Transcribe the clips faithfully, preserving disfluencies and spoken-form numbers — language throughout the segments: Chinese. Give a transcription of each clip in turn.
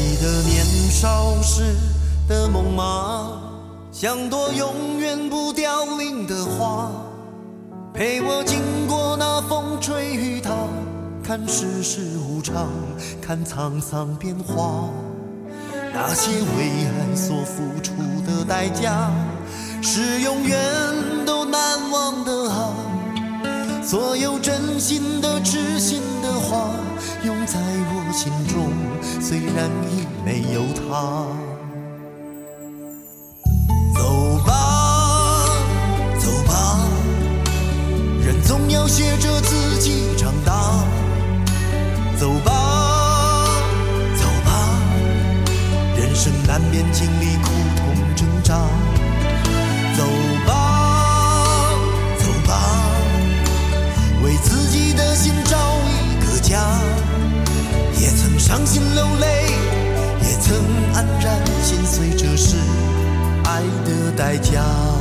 记得年少时的梦吗？像朵永远不凋零的花，陪我经过那风吹雨打，看世事无常，看沧桑变化。那些为爱所付出的代价，是永远都难忘的啊！所有真心的痴心的话，永在我心中，虽然已没有他。走吧，走吧，人总要学着自己长大。走吧，走吧，人生难免经历苦痛挣扎。走吧，走吧，为自己的心找一个家。也曾伤心流泪，也曾黯然心碎，这是爱的代价。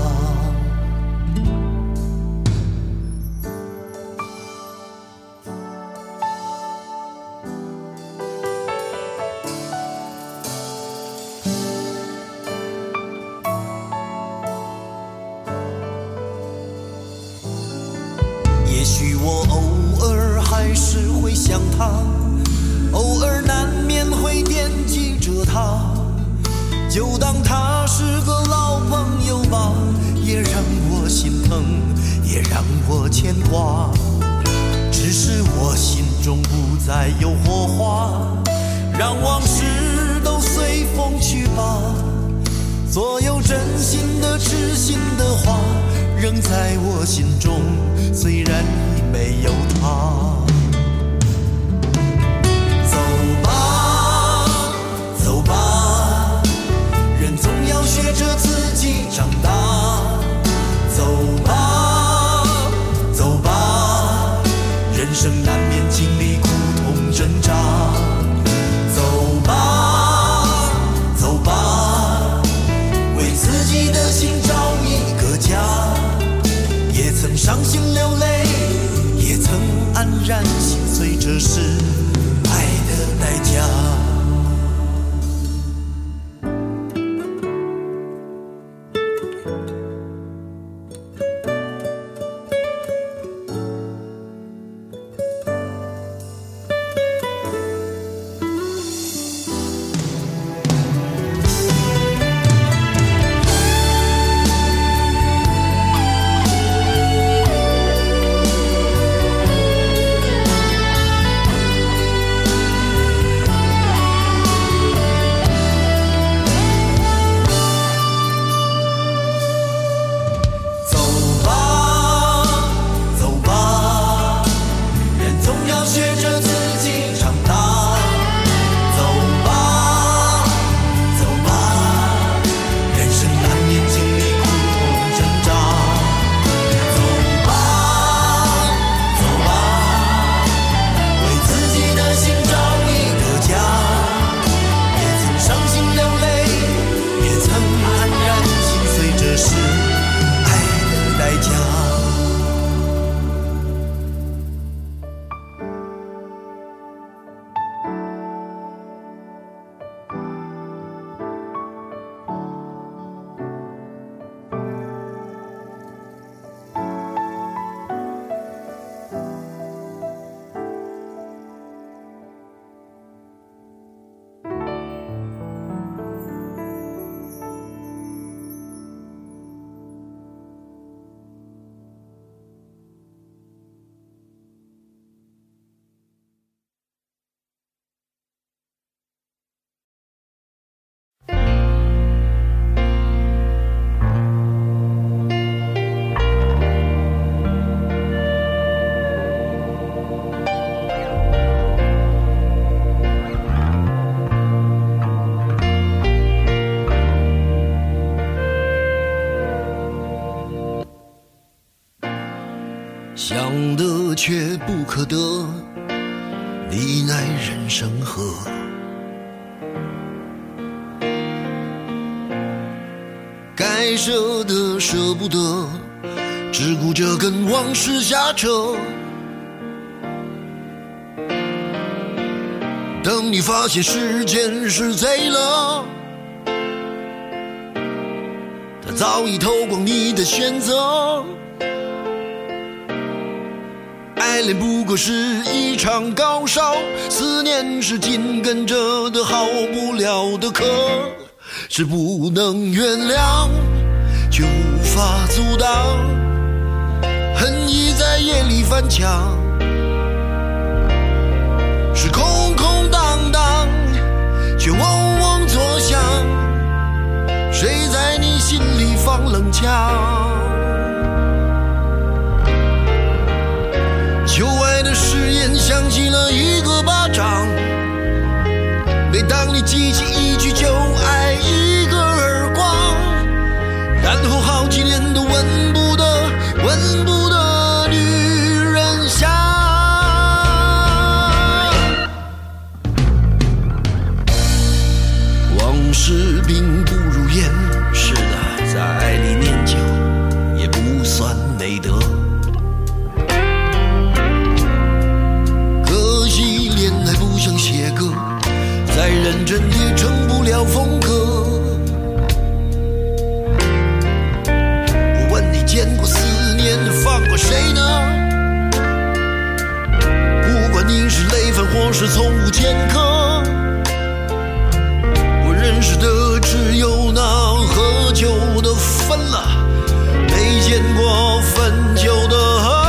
也许我偶尔还是会想他，偶尔难免会惦记着他，就当他是个老朋友吧，也让我心疼，也让我牵挂。只是我心中不再有火花，让往事都随风去吧。所有真心的痴心的话，仍在我心中，虽然已没有他。走吧，走吧，人总要学着自己长大。走吧，走吧，人生难免经历苦痛挣扎。走吧，走吧，为自己的心找一个家。也曾伤心流泪，也曾黯然心碎，这是爱的代价。想得却不可得，你奈人生何？该舍的舍不得，只顾着跟往事瞎扯。 等你发现时间是贼了，它早已偷光你的选择。爱恋不过是一场高烧，思念是紧跟着的好不了的渴，是不能原谅却无法阻挡，恨意在夜里翻墙，是空空荡荡却嗡嗡作响，谁在你心里放冷枪？旧爱的誓言响起了一个巴掌，每当你记起一句就爱一个耳光，然后好几年都闻不得闻不得女人香。往事并不如烟，是的，在爱里念旧也不算美德，可惜恋爱不像写歌，再认真也成不了风格。我问你见过思念放过谁呢？不管你是累犯或是从无前科，我认识的只有那喝酒的分了，没见过分酒的喝。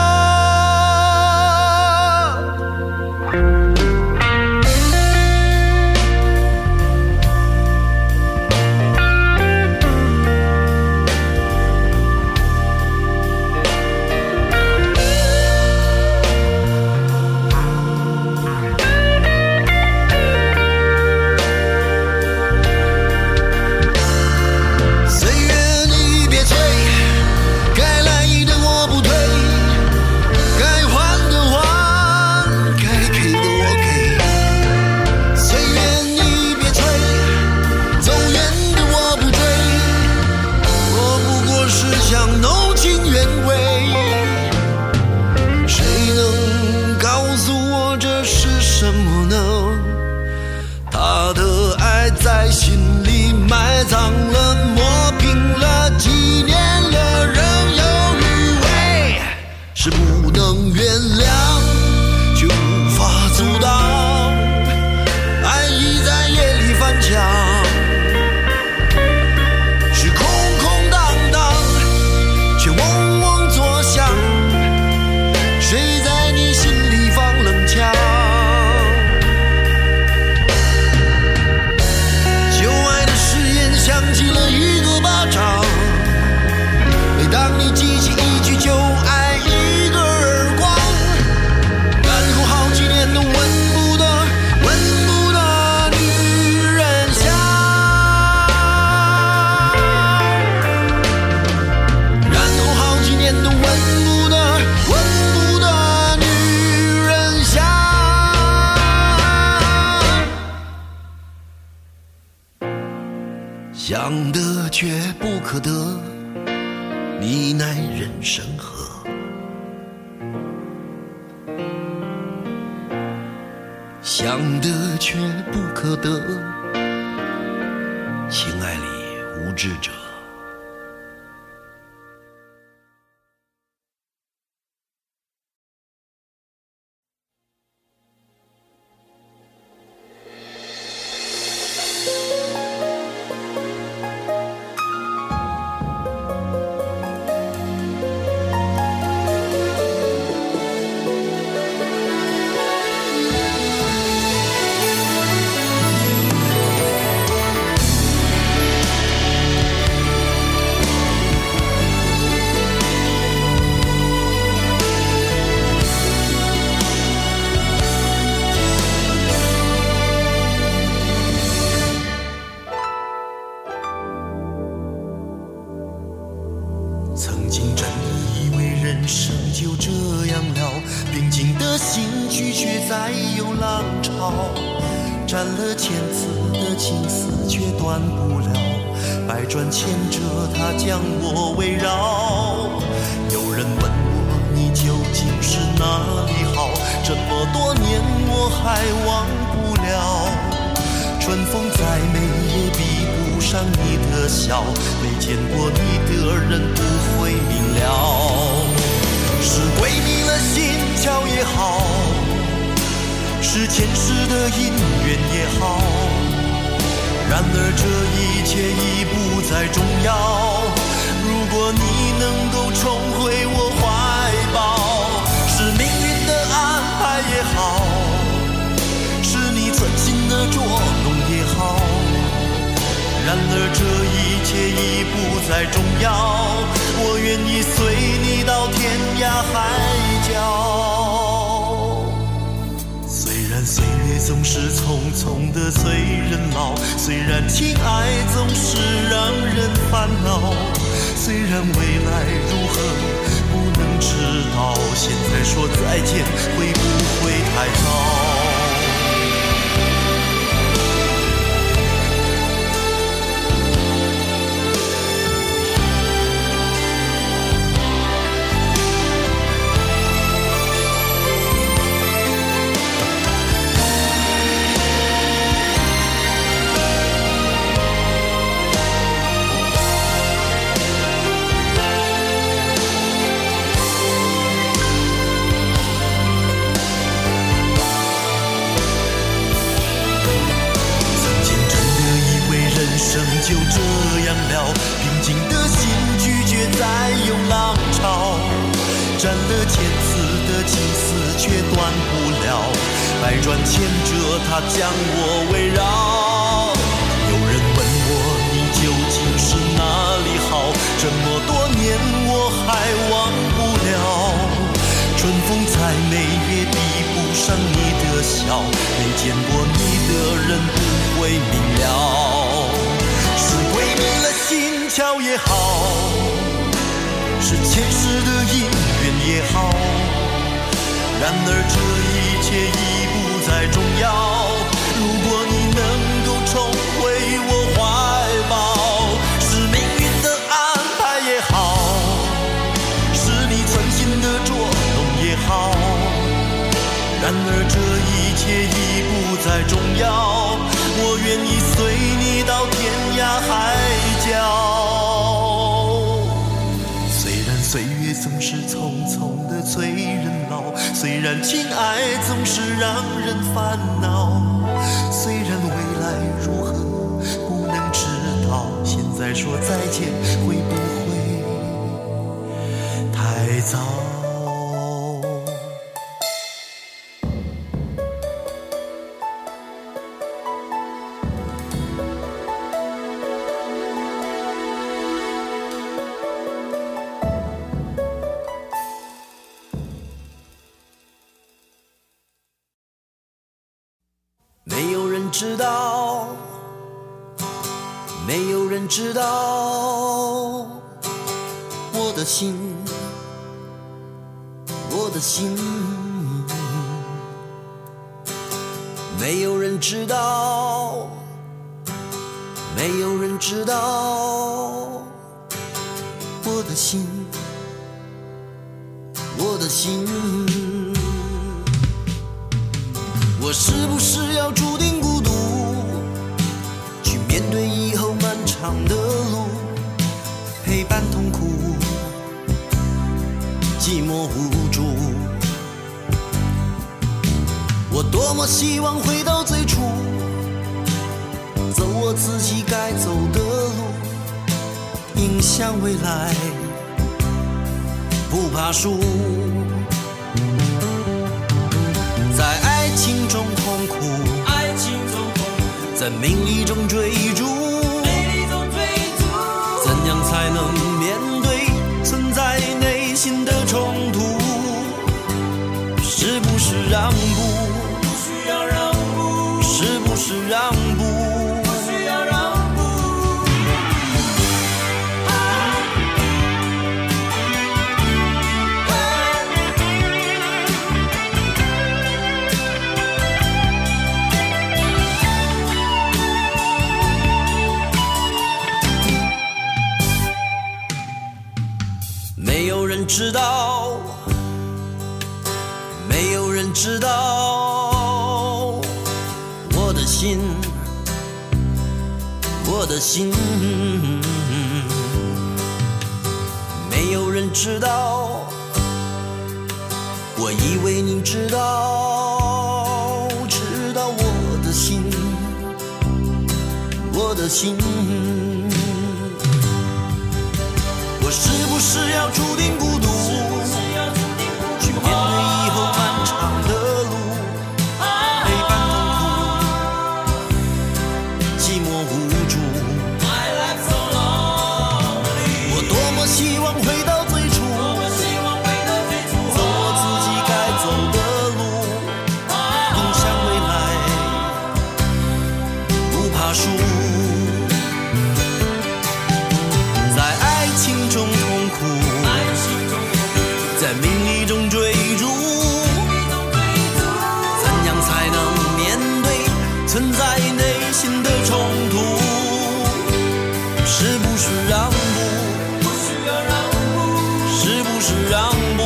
在心里埋葬了，磨平了，几年了，仍有余味，是不能原谅却无法阻挡，爱意在夜里翻墙，是空空荡荡却嗡嗡作响，谁在你心里放冷枪？响起了一个巴掌，每当你记起一句就爱一个耳光，然后好几年都闻不得闻不得女人香，然后好几年都闻不得闻不得女人香。想得却不可得，你奈人生何？想得却不可得，情爱里无知者。曾经真以为人生就这样了，平静的心绪却再有浪潮，斩了千次的情丝却断不了，百转千折它将我围绕。有人问我你究竟是哪里好，这么多年我还忘不笑，没见过你的人不会明了。是鬼迷了心窍也好，是前世的因缘也好，然而这一切已不再重要。如果你能够重回我怀抱，是命运的安排也好，是你存心的捉弄也好，然而这一切已不再重要。我愿意随你到天涯海角。虽然岁月总是匆匆的催人老，虽然情爱总是让人烦恼，虽然未来如何不能知道，现在说再见会不会太早？就这样了，平静的心拒绝再有浪潮，斩了千次的情丝却断不了，百转千折它将我围绕。有人问我你究竟是哪里好，这么多年我还忘不了。春风再美也比不上你的笑，没见过你的人不会明了。是鬼迷了心窍也好，是前世的因缘也好，然而这一切已不再重要。如果你能够重回我怀抱，是命运的安排也好，是你存心的捉弄也好，然而这一切已不再重要。我愿意随你到天涯海角。虽然岁月总是匆匆的催人老，虽然情爱总是让人烦恼，虽然未来如何不能知道，现在说再见会不会太早？没有人知道，没有人知道我的心，我的心，没有人知道，没有人知道我的心，我的心。我是不是要注定孤独，去面对以后漫长的路，陪伴痛苦，寂寞无助。我多么希望回到最初，走我自己该走的路，迎向未来，不怕输。在爱情中痛苦，爱情中痛苦，在名利中追逐，美丽中追逐，怎样才能面对存在内心的冲突？是不是让步？不需要让步。是不是让步？不需要让步。没有人知道，没有人知道我的心，我的心。 人知道，我以为你知道，知道我的心，我的心。我是不是要注定孤独，去面对以后漫长的路，陪伴痛苦，寂寞无助。我多么希望回到最初，走我自己该走的路，奔向未来，不怕输。在爱情中痛苦，在名利中追逐，怎样才能面对存在内心的冲突？是不是让步？是不是让步？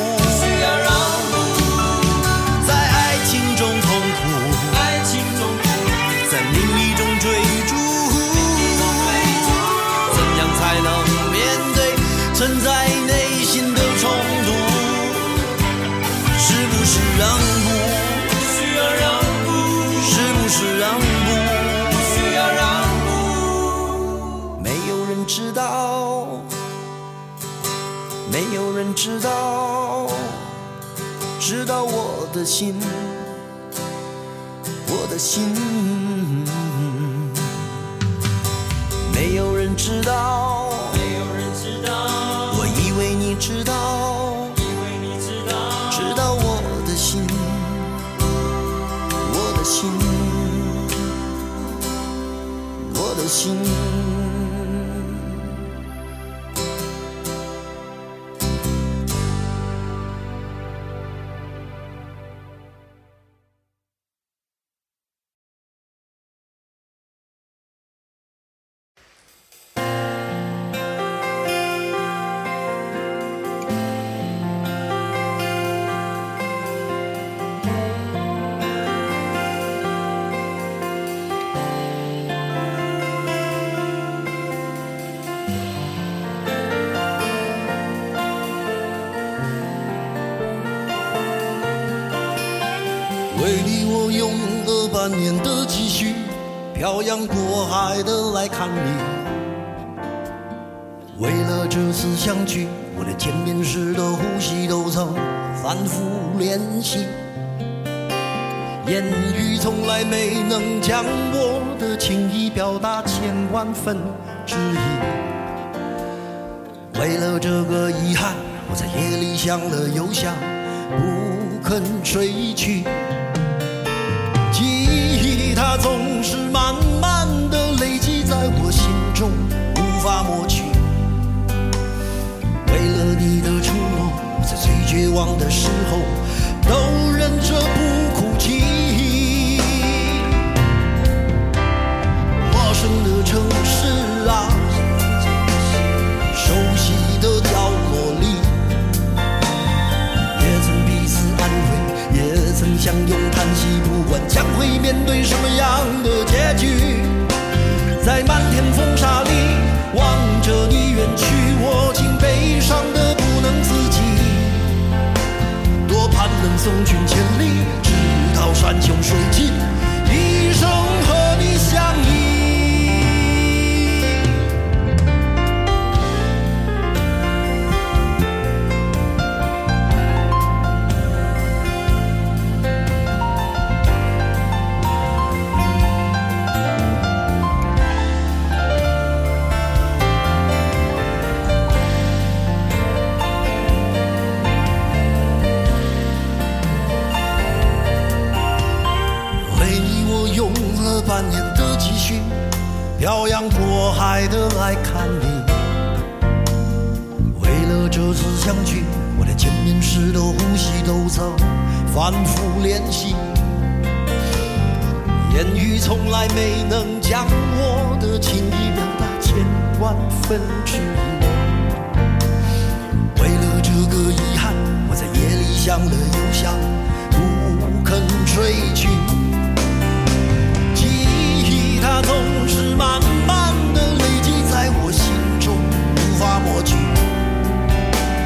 在爱情中痛苦，在名利中追逐，怎样才能面对存在内心的冲突？是不是让步？是不是让步？没有人知道，没有人知道，知道我的心，我的心。没有人知道，我以为你知道，知道我的心，我的心，我的心。为你我用了半年的积蓄，漂洋过海的来看你。为了这次相聚，我连见面时的呼吸都曾反复练习。言语从来没能将我的情意表达千万分之一。为了这个遗憾，我在夜里想了又想，不肯睡去。它总是慢慢地累积在我心中，无法抹去。为了你的承诺，我在最绝望的时候都忍着不哭泣。陌生的城市啊，熟悉的角落里，也曾彼此安慰，也曾相拥叹息，不管将会面对什么样的结局。在漫天风沙里望着你远去，我竟悲伤得不能自己。多盼能送君千里，直到山穷水尽，一生和你相依。半年的积蓄，漂洋过海的来看你。为了这次相聚，我连见面时的呼吸都曾反复练习。言语从来没能将我的情意表达千万分之一。为了这个遗憾，我在夜里想了又想，不肯睡去。它总是慢慢地累积在我心中，无法抹去。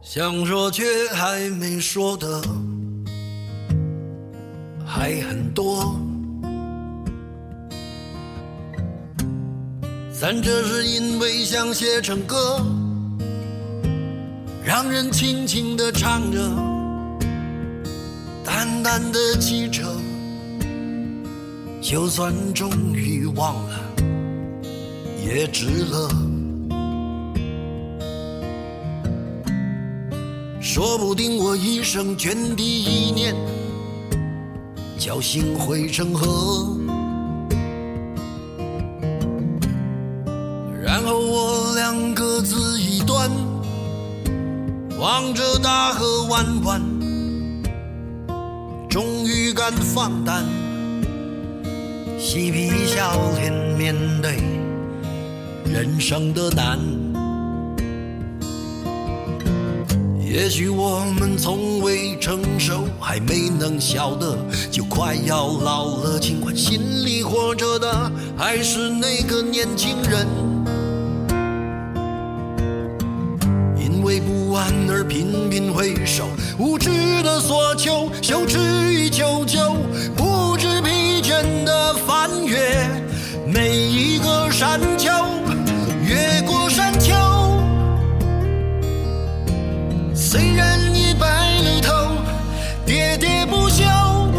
想说却还没说的还很多，但这是因为想写成歌，让人轻轻地唱着，淡淡地记着，就算终于忘了也值了。说不定我一生涓滴一念，侥幸汇成河，然后我俩各自一端，望着大河弯弯，终于敢放胆，嬉皮笑脸面对人生的难。也许我们从未成熟，还没能晓得，就快要老了，尽管心里活着的还是那个年轻人。因为不安而频频回首，无知的索求，羞耻与求救，不知疲倦的翻越每一个山丘，越过山丘。虽然已白了头，喋喋不休，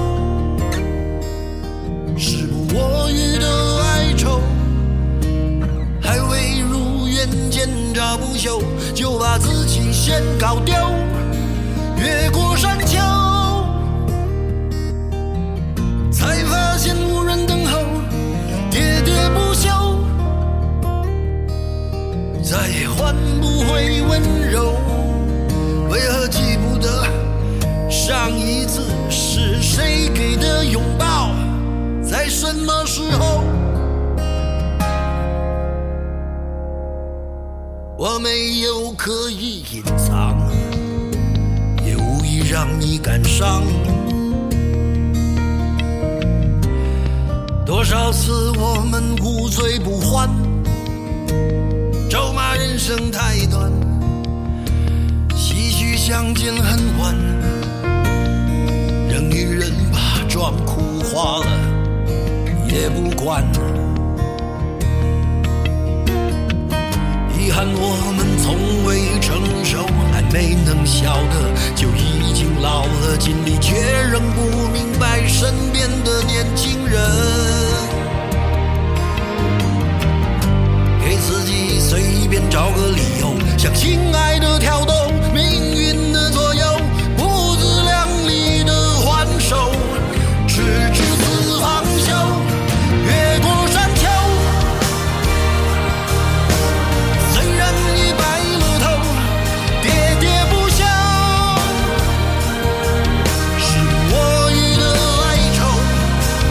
时不我予的哀愁，还未如愿见着不朽，就把自己先搞丢。越过山丘，才发现无人等候，喋喋不休，再也换不回温柔。为何记不得上一次是谁给的拥抱，在什么时候？我没有刻意隐藏，也无意让你感伤。多少次我们无醉不欢，咒骂人生太短，唏嘘相见恨晚，任女人把妆哭花了也不管。遗憾我们从未成熟，还没能晓得，就已经老了，尽力却仍不明白身边的年轻人。给自己随便找个理由，向心爱的挑逗，命运的左右，不自量力的还手，直至死方休。越过山丘，虽然已白了头，喋喋不休，时不我予的哀愁，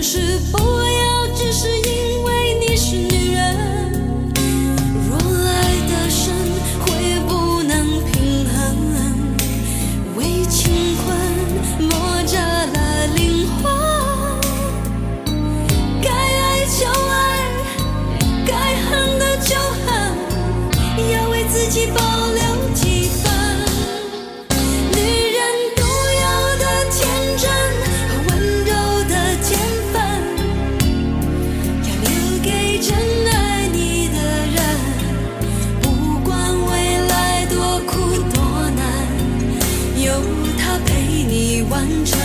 是不要只是因为你是女人，若爱得深会不能平衡，为情困磨折了灵魂，该爱就爱，该恨的就恨，要为自己保留几分女人独有的天真和温柔的天分，要留给真爱你的人，不管未来多苦多难，有他陪你完成。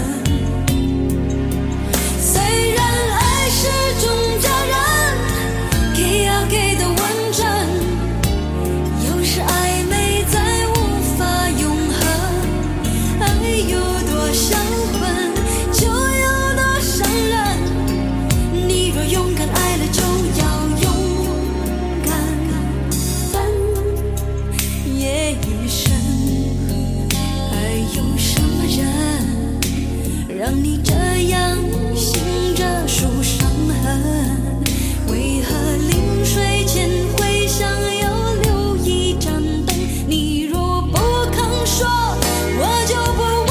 虽然爱是种责任，给要给的完整，有时暧昧再无法永恒，爱有多销魂就有多伤人，你若勇敢爱了就要勇敢分也一生，还有什么人让你这样醒着数伤痕？为何临睡前会想要留一盏灯？你若不肯说，我就不问。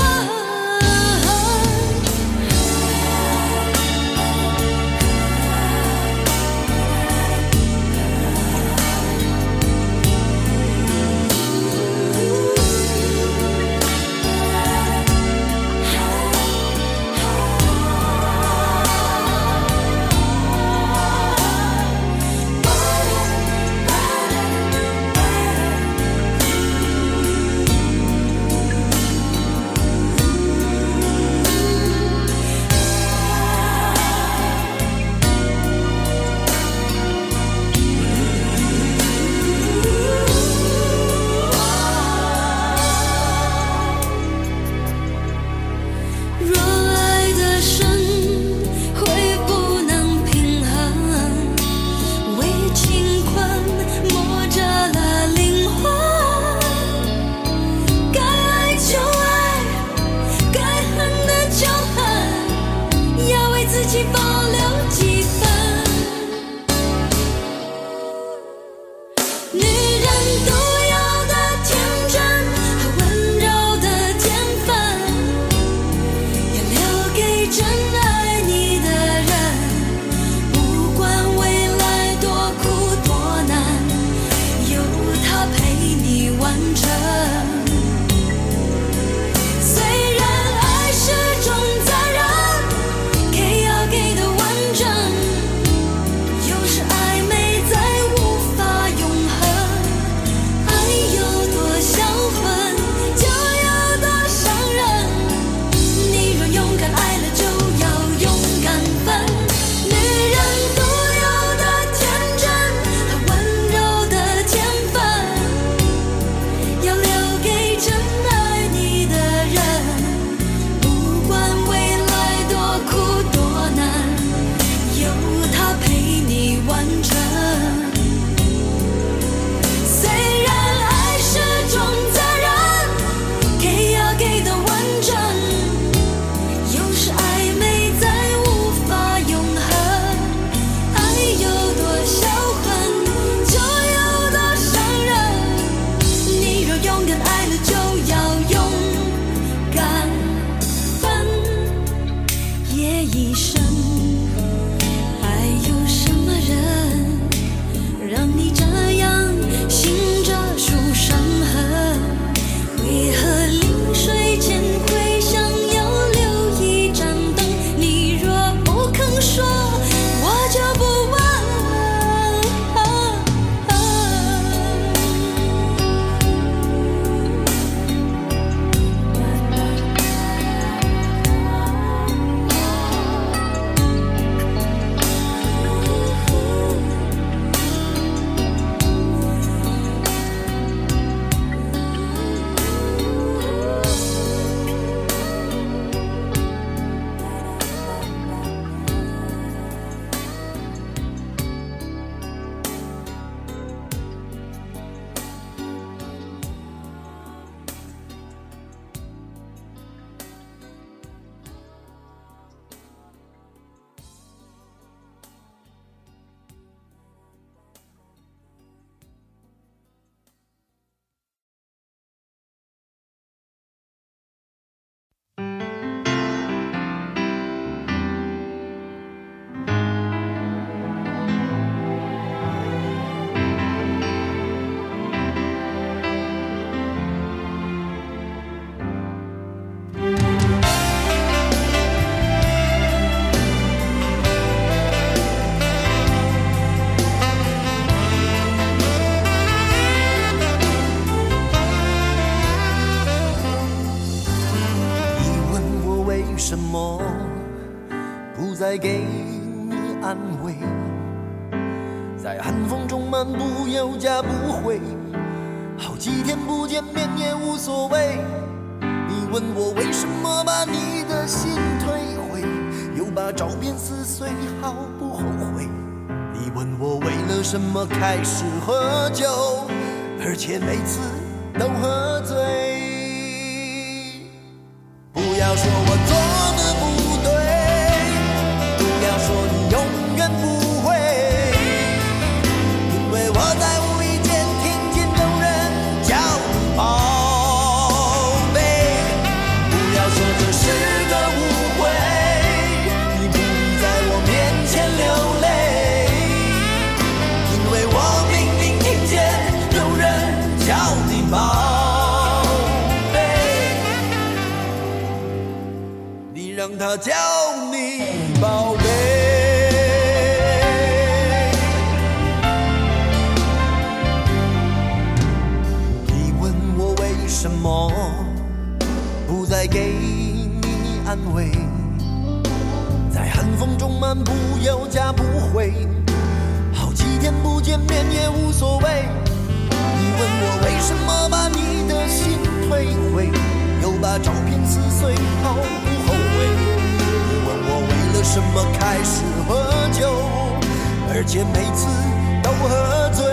什么不再给你安慰？在寒风中漫步，有家不回，好几天不见面也无所谓。你问我为什么把你的心退回，又把照片撕碎，毫不后悔。你问我为了什么开始喝酒，而且每次都喝醉。不要说我做的不对，不要说你永远不会，因为我在无意间听见有人叫你宝贝。不要说这是个误会，你不必在我面前流泪，因为我明明听见有人叫你宝贝。你让他叫你宝贝。你问我为什么不再给你安慰，在寒风中漫步，有家不回，好几天不见面也无所谓。你问我为什么把你的心退回，又把照片撕碎，毫不后悔。你问我为了什么开始喝酒，而且每次都喝醉。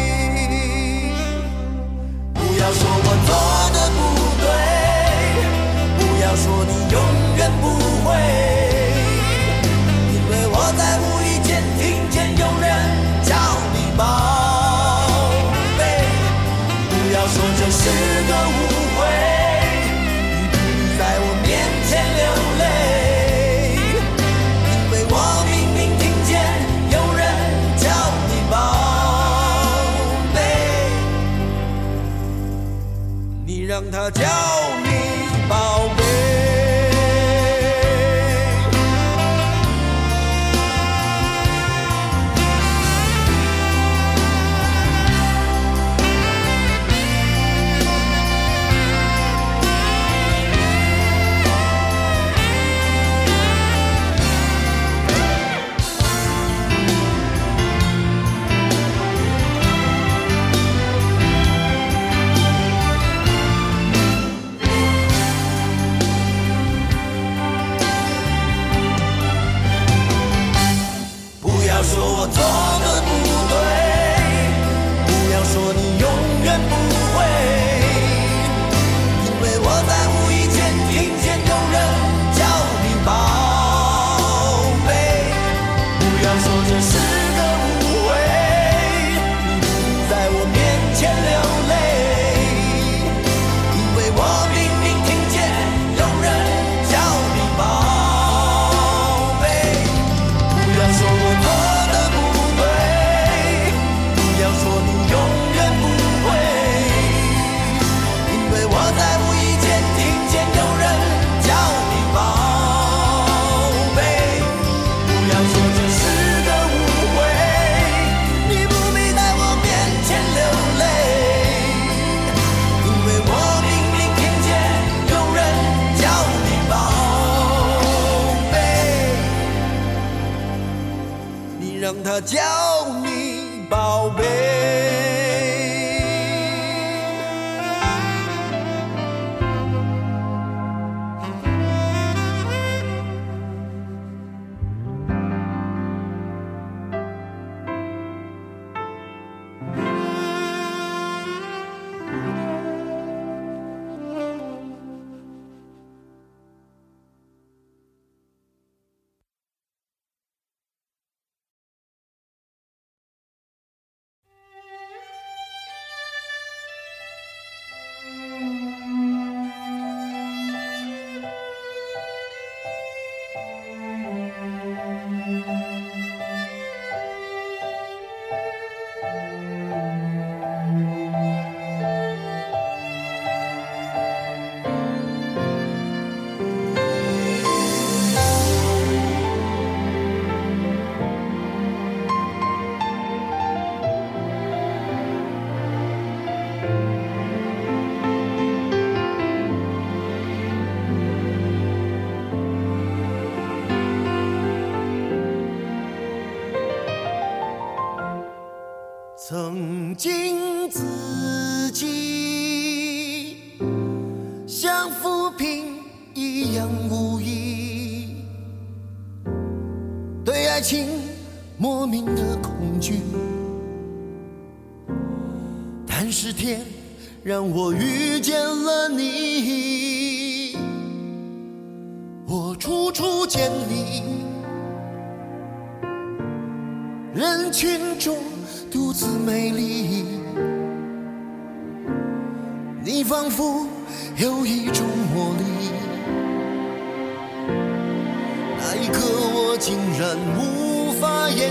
不要说我做的不对，不要说你永远不会，因为我在无意间听见有人叫你宝贝。不要说这是个误会，你不必在我面前流泪，因为我明明听见有人叫你宝贝。你让他叫你宝贝。说我做的不对，不要说你永远不会，因为我在无意间听见有人叫你宝贝。不要说这是个误会，你不必在我面前流泪，因为我明明听见有人叫你宝贝。不要说我做让他叫你宝贝。 曾经自己像浮萍一样无依，对爱情莫名的恐惧，但是天让我遇见了你，我处处见你，人群中独自美丽，你仿佛有一种魔力，那一刻我竟然无法言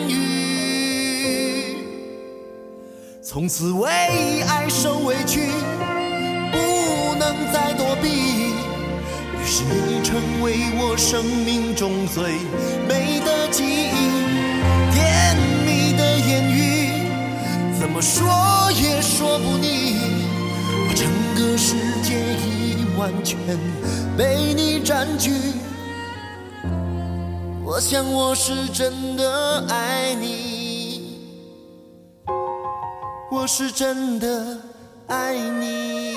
语，从此为爱受委屈，不能再躲避，于是你成为我生命中最美的记忆，甜蜜的言语怎么说也说不腻，我整个世界已完全被你占据，我想我是真的爱你，我是真的爱你。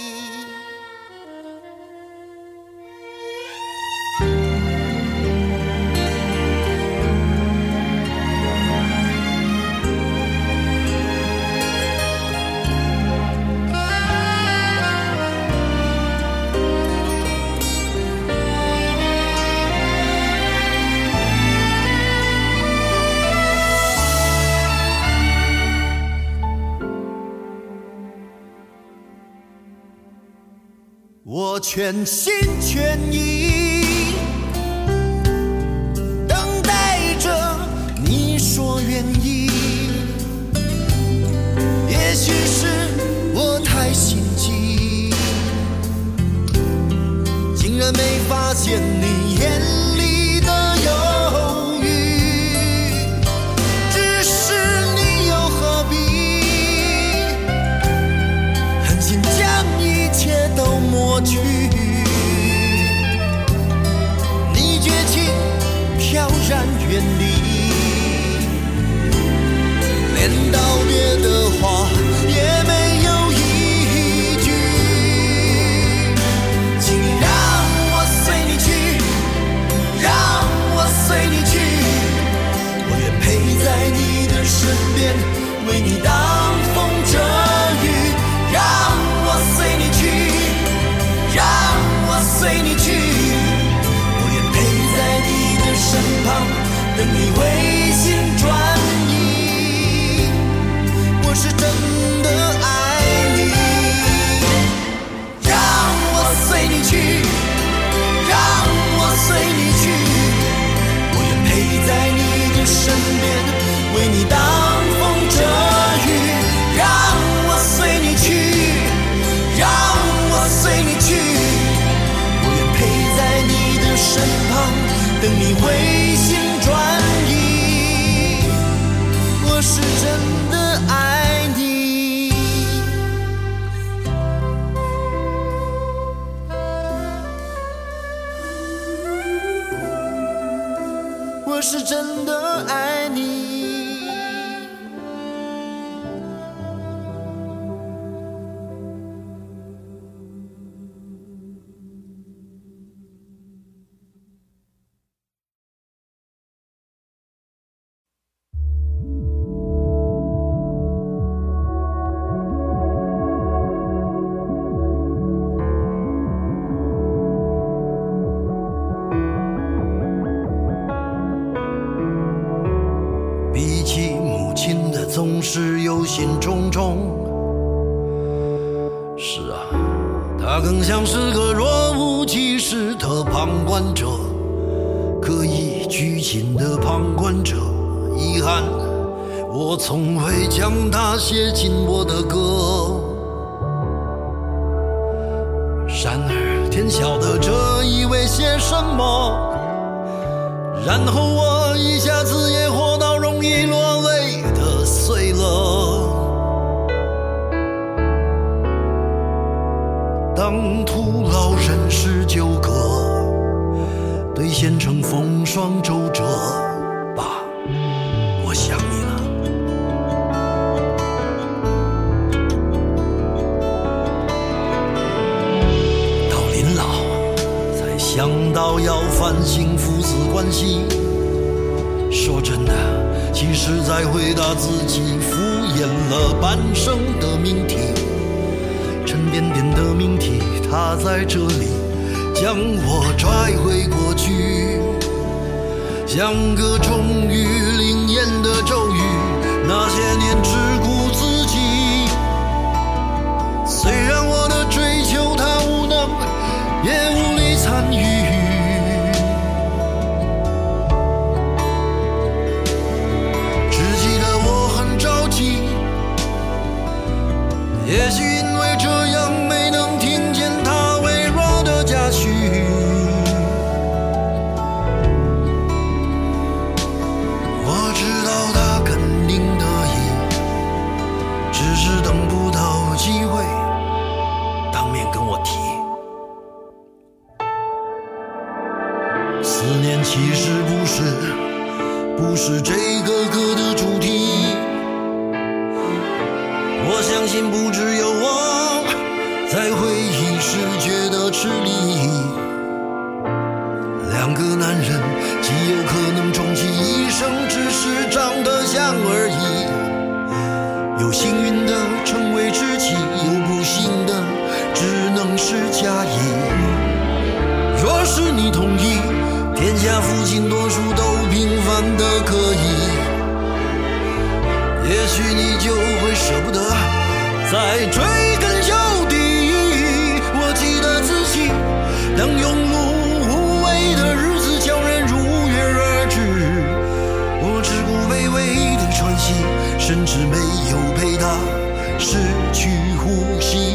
我全心全意等待着你说愿意，也许是我太心急，竟然没发现你眼里的犹豫，只是你又何必狠心将一切都抹去，你绝情飘然远离，连道别的话也没有一句，请让我随你去，让我随你去，我愿陪在你的身边，为你挡风遮雨，让我随你去，让我随你去，我愿陪在你的身旁，等你回心转意，我是真的爱你，让我随你去，让我随你去，我愿陪在你的身边，为你挡风遮雨，让我随你去，让我随你去，我愿陪在你的身旁，等你回心转意，我是真的爱你，我是真的爱你。比起母亲的总是忧心忡忡，是啊，她更像是个若无其事的旁观者，刻意拘谨的旁观者。遗憾，我从未将她写进我的歌。然而天晓得这意味些什么，然后我一下子也活到容易落泪的岁了。当徒劳人世纠葛，兑现成风霜周折，爸，我想你了。 想到要反省父子关系。说真的，其实在回答自己敷衍了半生的命题，沉甸甸的命题，它在这里将我拽回过去，像个终于灵验的咒语。那些年只顾自己，虽然我的追求它无能，也无力参与。也许因为这样没能听见他微弱的嘉许，我知道他肯定得意，只是等不到机会当面跟我提。思念其实不是不是这个歌的主题，我相信不只有我在回忆时觉得吃力。两个男人极有可能终其一生只是长得像而已，有幸运的成为知己，有不幸的只能是假意。若是你同意，天下父亲多数都平凡的可以，也许你就会舍不得再追根究底。我记得自己当庸碌无为的日子叫人如约而至，我只顾微微的喘息，甚至没有陪他失去呼吸。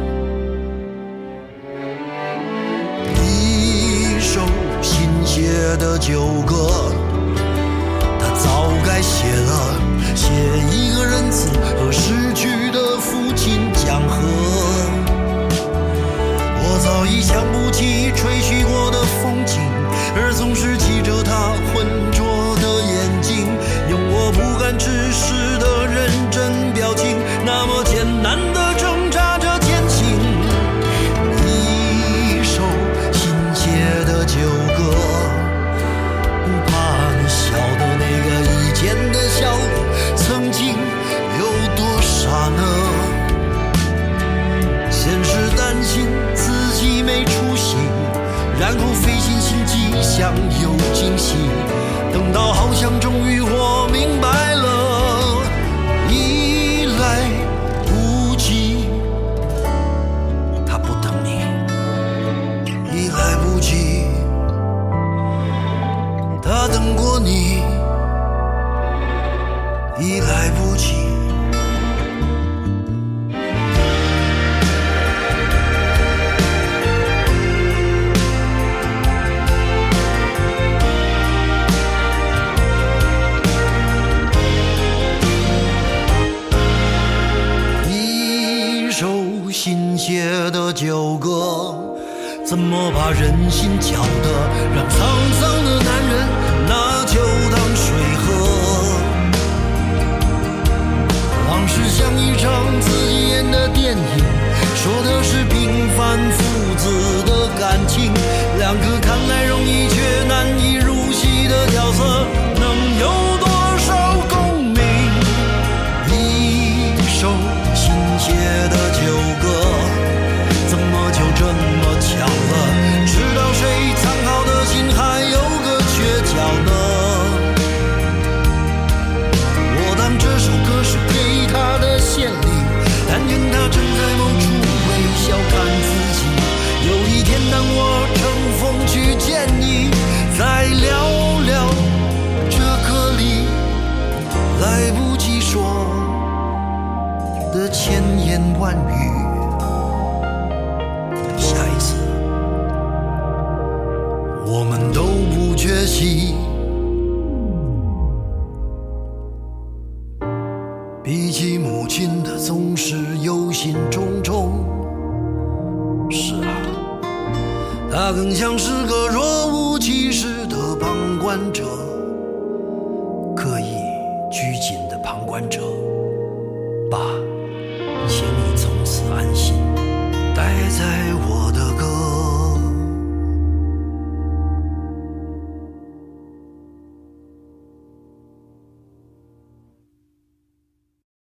一首新写的旧歌，他早该写了，写一个仁慈和逝去的父亲讲和。我早已想不起吹嘘过的风景，而总是记着他浑浊的眼睛，用我不敢直视的认真表情，那么艰难的挣扎着前行。一首新写的旧歌，不怕你笑的那个以前的笑脸曾经有多傻呢？先是担心自己没出息，然后费尽心机想有惊喜，等到好像终于我明白了，已来不及。他不等你，已来不及，他等过你，已来不及。一首新写的旧歌，怎么把人心搅得让沧桑的男人拿酒当水喝。往事像一场自己演的电影，说的是平凡父子的感情，两个看来容易却难以入戏的角色，能有多少共鸣？一首新写的旧歌，怎么就这么巧了？知道谁藏好的心还有个缺角呢？我当这首歌是给他的献礼，但愿他正在某处微笑看自己。有一天当我乘风去见你，再聊聊这歌里来不及说的千言万语。下一次我们都不缺席，比起母亲的总是忧心忡忡。是啊，他更像是个若无其事的旁观者，刻意拘谨的旁观者。爸，请你从此安心，待在